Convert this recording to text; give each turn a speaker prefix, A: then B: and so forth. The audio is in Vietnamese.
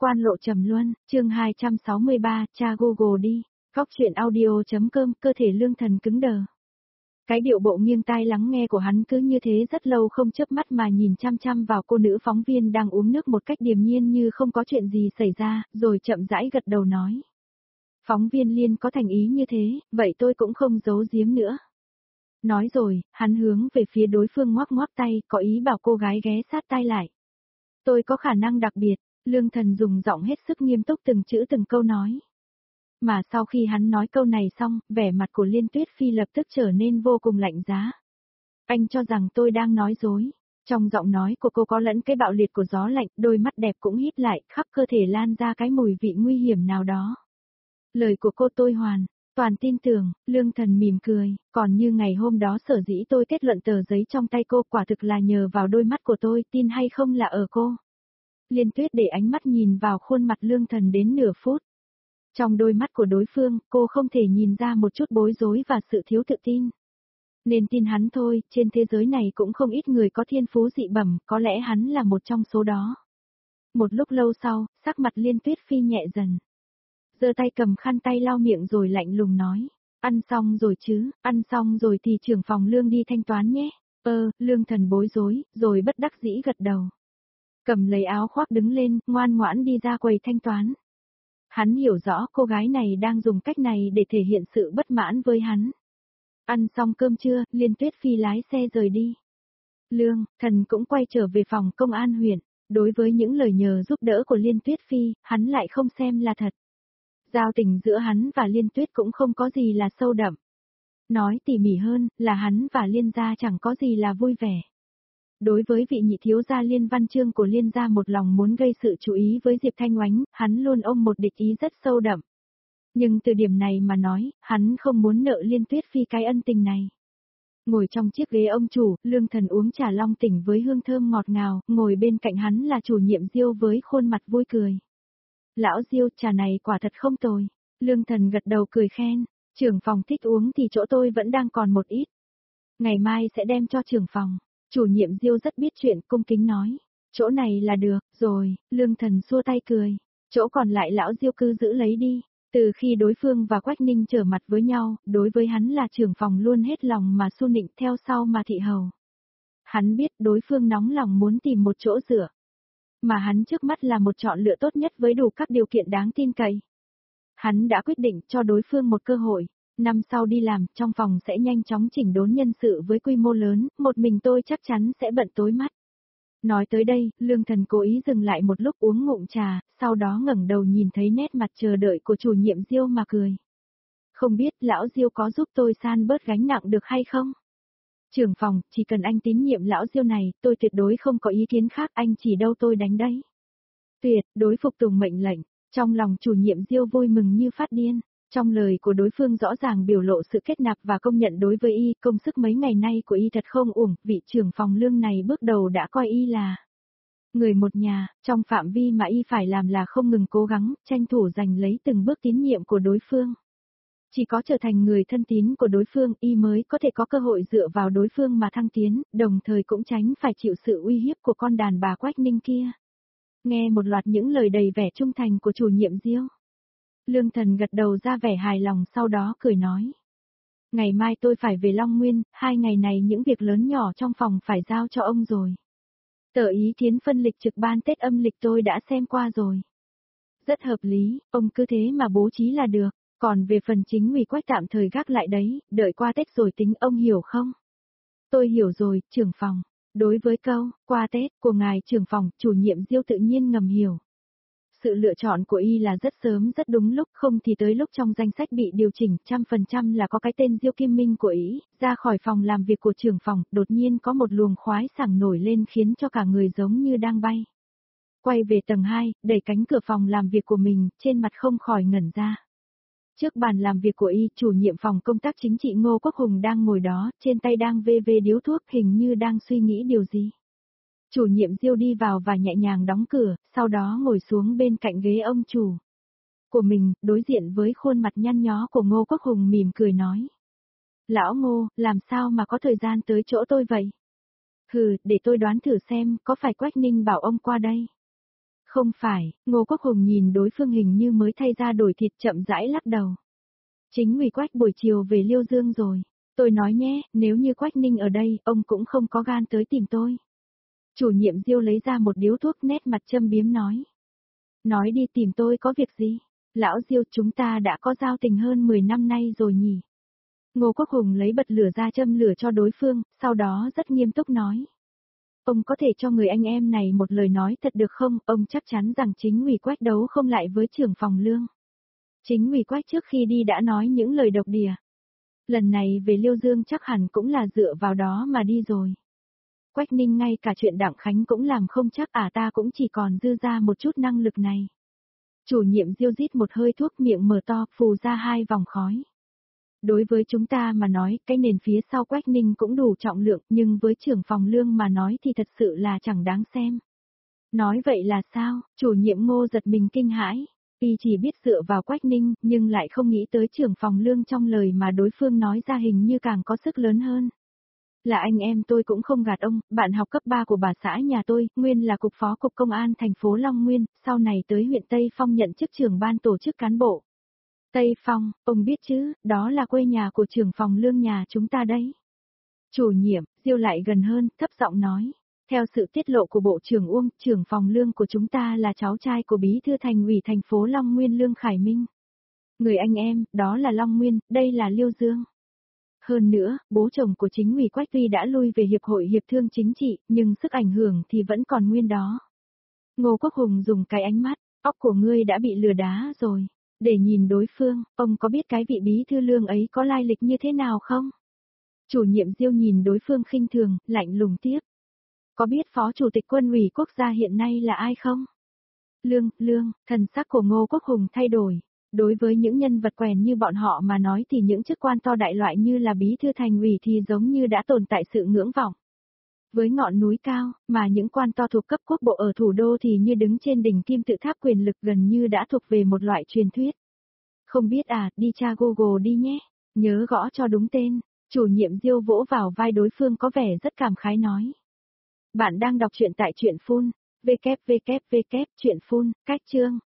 A: Quan Lộ Trầm Luân, chương 263, tra Google đi. Góc truyện audio.com, cơ thể Lương Thần cứng đờ. Cái điệu bộ nghiêng tai lắng nghe của hắn cứ như thế rất lâu không chớp mắt mà nhìn chăm chăm vào cô nữ phóng viên đang uống nước một cách điềm nhiên như không có chuyện gì xảy ra, rồi chậm rãi gật đầu nói. Phóng viên Liên có thành ý như thế, vậy tôi cũng không giấu giếm nữa. Nói rồi, hắn hướng về phía đối phương ngoắc ngoắc tay, có ý bảo cô gái ghé sát tai lại. Tôi có khả năng đặc biệt, Lương Thần dùng giọng hết sức nghiêm túc từng chữ từng câu nói. Mà sau khi hắn nói câu này xong, vẻ mặt của Liên Tuyết Phi lập tức trở nên vô cùng lạnh giá. Anh cho rằng tôi đang nói dối. Trong giọng nói của cô có lẫn cái bạo liệt của gió lạnh, đôi mắt đẹp cũng híp lại, khắp cơ thể lan ra cái mùi vị nguy hiểm nào đó. Lời của cô tôi toàn tin tưởng, Lương Thần mỉm cười, còn như ngày hôm đó sở dĩ tôi kết luận tờ giấy trong tay cô quả thực là nhờ vào đôi mắt của tôi, tin hay không là ở cô. Liên Tuyết để ánh mắt nhìn vào khuôn mặt Lương Thần đến nửa phút. Trong đôi mắt của đối phương, cô không thể nhìn ra một chút bối rối và sự thiếu tự tin. Nên tin hắn thôi, trên thế giới này cũng không ít người có thiên phú dị bẩm, có lẽ hắn là một trong số đó. Một lúc lâu sau, sắc mặt Liên Tuyết Phi nhẹ dần. Giơ tay cầm khăn tay lau miệng rồi lạnh lùng nói. Ăn xong rồi chứ, ăn xong rồi thì trưởng phòng Lương đi thanh toán nhé. Lương Thần bối rối, rồi bất đắc dĩ gật đầu. Cầm lấy áo khoác đứng lên, ngoan ngoãn đi ra quầy thanh toán. Hắn hiểu rõ cô gái này đang dùng cách này để thể hiện sự bất mãn với hắn. Ăn xong cơm trưa, Liên Tuyết Phi lái xe rời đi. Lương Thần cũng quay trở về phòng công an huyện. Đối với những lời nhờ giúp đỡ của Liên Tuyết Phi, hắn lại không xem là thật. Giao tình giữa hắn và Liên Tuyết cũng không có gì là sâu đậm. Nói tỉ mỉ hơn, là hắn và Liên gia chẳng có gì là vui vẻ. Đối với vị nhị thiếu gia Liên Văn Chương của Liên gia một lòng muốn gây sự chú ý với Diệp Thanh Oánh, hắn luôn ôm một địch ý rất sâu đậm. Nhưng từ điểm này mà nói, hắn không muốn nợ Liên Tuyết Phi cái ân tình này. Ngồi trong chiếc ghế ông chủ, Lương Thần uống trà long tỉnh với hương thơm ngọt ngào, ngồi bên cạnh hắn là chủ nhiệm Diêu với khuôn mặt vui cười. Lão Diêu, trà này quả thật không tồi. Lương Thần gật đầu cười khen, trưởng phòng thích uống thì chỗ tôi vẫn đang còn một ít. Ngày mai sẽ đem cho trưởng phòng. Chủ nhiệm Diêu rất biết chuyện, cung kính nói. Chỗ này là được, rồi, Lương Thần xua tay cười. Chỗ còn lại lão Diêu cứ giữ lấy đi. Từ khi đối phương và Quách Ninh trở mặt với nhau, đối với hắn là trưởng phòng luôn hết lòng mà su nịnh theo sau mà thị hầu. Hắn biết đối phương nóng lòng muốn tìm một chỗ dựa. Mà hắn trước mắt là một chọn lựa tốt nhất với đủ các điều kiện đáng tin cậy. Hắn đã quyết định cho đối phương một cơ hội. Năm sau đi làm, trong phòng sẽ nhanh chóng chỉnh đốn nhân sự với quy mô lớn, một mình tôi chắc chắn sẽ bận tối mắt. Nói tới đây, Lương Thần cố ý dừng lại một lúc uống ngụm trà, sau đó ngẩng đầu nhìn thấy nét mặt chờ đợi của chủ nhiệm Diêu mà cười. Không biết lão Diêu có giúp tôi san bớt gánh nặng được hay không? Trưởng phòng, chỉ cần anh tín nhiệm lão Diêu này, tôi tuyệt đối không có ý kiến khác, anh chỉ đâu tôi đánh đấy. Tuyệt đối phục tùng mệnh lệnh, trong lòng chủ nhiệm Diêu vui mừng như phát điên. Trong lời của đối phương rõ ràng biểu lộ sự kết nạp và công nhận đối với y, công sức mấy ngày nay của y thật không uổng, vị trưởng phòng Lương này bước đầu đã coi y là người một nhà, trong phạm vi mà y phải làm là không ngừng cố gắng, tranh thủ giành lấy từng bước tín nhiệm của đối phương. Chỉ có trở thành người thân tín của đối phương, y mới có thể có cơ hội dựa vào đối phương mà thăng tiến, đồng thời cũng tránh phải chịu sự uy hiếp của con đàn bà Quách Ninh kia. Nghe một loạt những lời đầy vẻ trung thành của chủ nhiệm Diêu. Lương Thần gật đầu ra vẻ hài lòng sau đó cười nói. Ngày mai tôi phải về Long Nguyên, 2 ngày này những việc lớn nhỏ trong phòng phải giao cho ông rồi. Tờ ý kiến phân lịch trực ban Tết âm lịch tôi đã xem qua rồi. Rất hợp lý, ông cứ thế mà bố trí là được, còn về phần chính ủy Quách tạm thời gác lại đấy, đợi qua Tết rồi tính, ông hiểu không? Tôi hiểu rồi, trưởng phòng. Đối với câu, qua Tết, của ngài trưởng phòng, chủ nhiệm Diêu tự nhiên ngầm hiểu. Sự lựa chọn của y là rất sớm rất đúng lúc, không thì tới lúc trong danh sách bị điều chỉnh 100% là có cái tên Diêu Kim Minh của ý, ra khỏi phòng làm việc của trưởng phòng, đột nhiên có một luồng khoái sảng nổi lên khiến cho cả người giống như đang bay. Quay về tầng 2, đẩy cánh cửa phòng làm việc của mình, trên mặt không khỏi ngẩn ra. Trước bàn làm việc của y, chủ nhiệm phòng công tác chính trị Ngô Quốc Hùng đang ngồi đó, trên tay đang vê điếu thuốc, hình như đang suy nghĩ điều gì. Chủ nhiệm Diêu đi vào và nhẹ nhàng đóng cửa, sau đó ngồi xuống bên cạnh ghế ông chủ của mình, đối diện với khuôn mặt nhăn nhó của Ngô Quốc Hùng mỉm cười nói. Lão Ngô, làm sao mà có thời gian tới chỗ tôi vậy? Để tôi đoán thử xem, có phải Quách Ninh bảo ông qua đây? Không phải, Ngô Quốc Hùng nhìn đối phương hình như mới thay ra đổi thịt chậm rãi lắc đầu. Chính ủy Quách buổi chiều về Liêu Dương rồi. Tôi nói nhé, nếu như Quách Ninh ở đây, ông cũng không có gan tới tìm tôi. Chủ nhiệm Diêu lấy ra một điếu thuốc nét mặt châm biếm nói. Nói đi tìm tôi có việc gì? Lão Diêu chúng ta đã có giao tình hơn 10 năm nay rồi nhỉ? Ngô Quốc Hùng lấy bật lửa ra châm lửa cho đối phương, sau đó rất nghiêm túc nói. Ông có thể cho người anh em này một lời nói thật được không? Ông chắc chắn rằng chính ủy Quách đấu không lại với trưởng phòng Lương. Chính ủy Quách trước khi đi đã nói những lời độc địa. Lần này về Liêu Dương chắc hẳn cũng là dựa vào đó mà đi rồi. Quách Ninh ngay cả chuyện Đặng Khánh cũng làm không chắc ta cũng chỉ còn dư ra một chút năng lực này. Chủ nhiệm Diêu rít một hơi thuốc miệng mở to phù ra 2 vòng khói. Đối với chúng ta mà nói, cái nền phía sau Quách Ninh cũng đủ trọng lượng, nhưng với trưởng phòng Lương mà nói thì thật sự là chẳng đáng xem. Nói vậy là sao? Chủ nhiệm Ngô giật mình kinh hãi. Y chỉ biết dựa vào Quách Ninh, nhưng lại không nghĩ tới trưởng phòng Lương trong lời mà đối phương nói ra hình như càng có sức lớn hơn. Là anh em tôi cũng không gạt ông, bạn học cấp 3 của bà xã nhà tôi, nguyên là cục phó cục công an thành phố Long Nguyên, sau này tới huyện Tây Phong nhận chức trưởng ban tổ chức cán bộ. Tây Phong, ông biết chứ, đó là quê nhà của trưởng phòng Lương nhà chúng ta đấy. Chủ nhiệm, Diêu lại gần hơn, thấp giọng nói. Theo sự tiết lộ của Bộ trưởng Uông, trưởng phòng Lương của chúng ta là cháu trai của bí thư thành ủy thành phố Long Nguyên Lương Khải Minh. Người anh em, đó là Long Nguyên, đây là Liêu Dương. Hơn nữa, bố chồng của chính ủy Quách tuy đã lui về Hiệp hội Hiệp thương Chính trị, nhưng sức ảnh hưởng thì vẫn còn nguyên đó. Ngô Quốc Hùng dùng cái ánh mắt, óc của ngươi đã bị lừa đá rồi. Để nhìn đối phương, ông có biết cái vị bí thư Lương ấy có lai lịch như thế nào không? Chủ nhiệm Diêu nhìn đối phương khinh thường, lạnh lùng tiếp. Có biết Phó Chủ tịch Quân ủy Quốc gia hiện nay là ai không? Lương, thần sắc của Ngô Quốc Hùng thay đổi. Đối với những nhân vật quèn như bọn họ mà nói thì những chức quan to đại loại như là bí thư thành ủy thì giống như đã tồn tại sự ngưỡng vọng. Với ngọn núi cao, mà những quan to thuộc cấp quốc bộ ở thủ đô thì như đứng trên đỉnh kim tự tháp quyền lực gần như đã thuộc về một loại truyền thuyết. Không biết đi tra Google đi nhé, nhớ gõ cho đúng tên, chủ nhiệm Diêu vỗ vào vai đối phương có vẻ rất cảm khái nói. Bạn đang đọc truyện tại truyện Phun, www.truyện Phun, cách chương.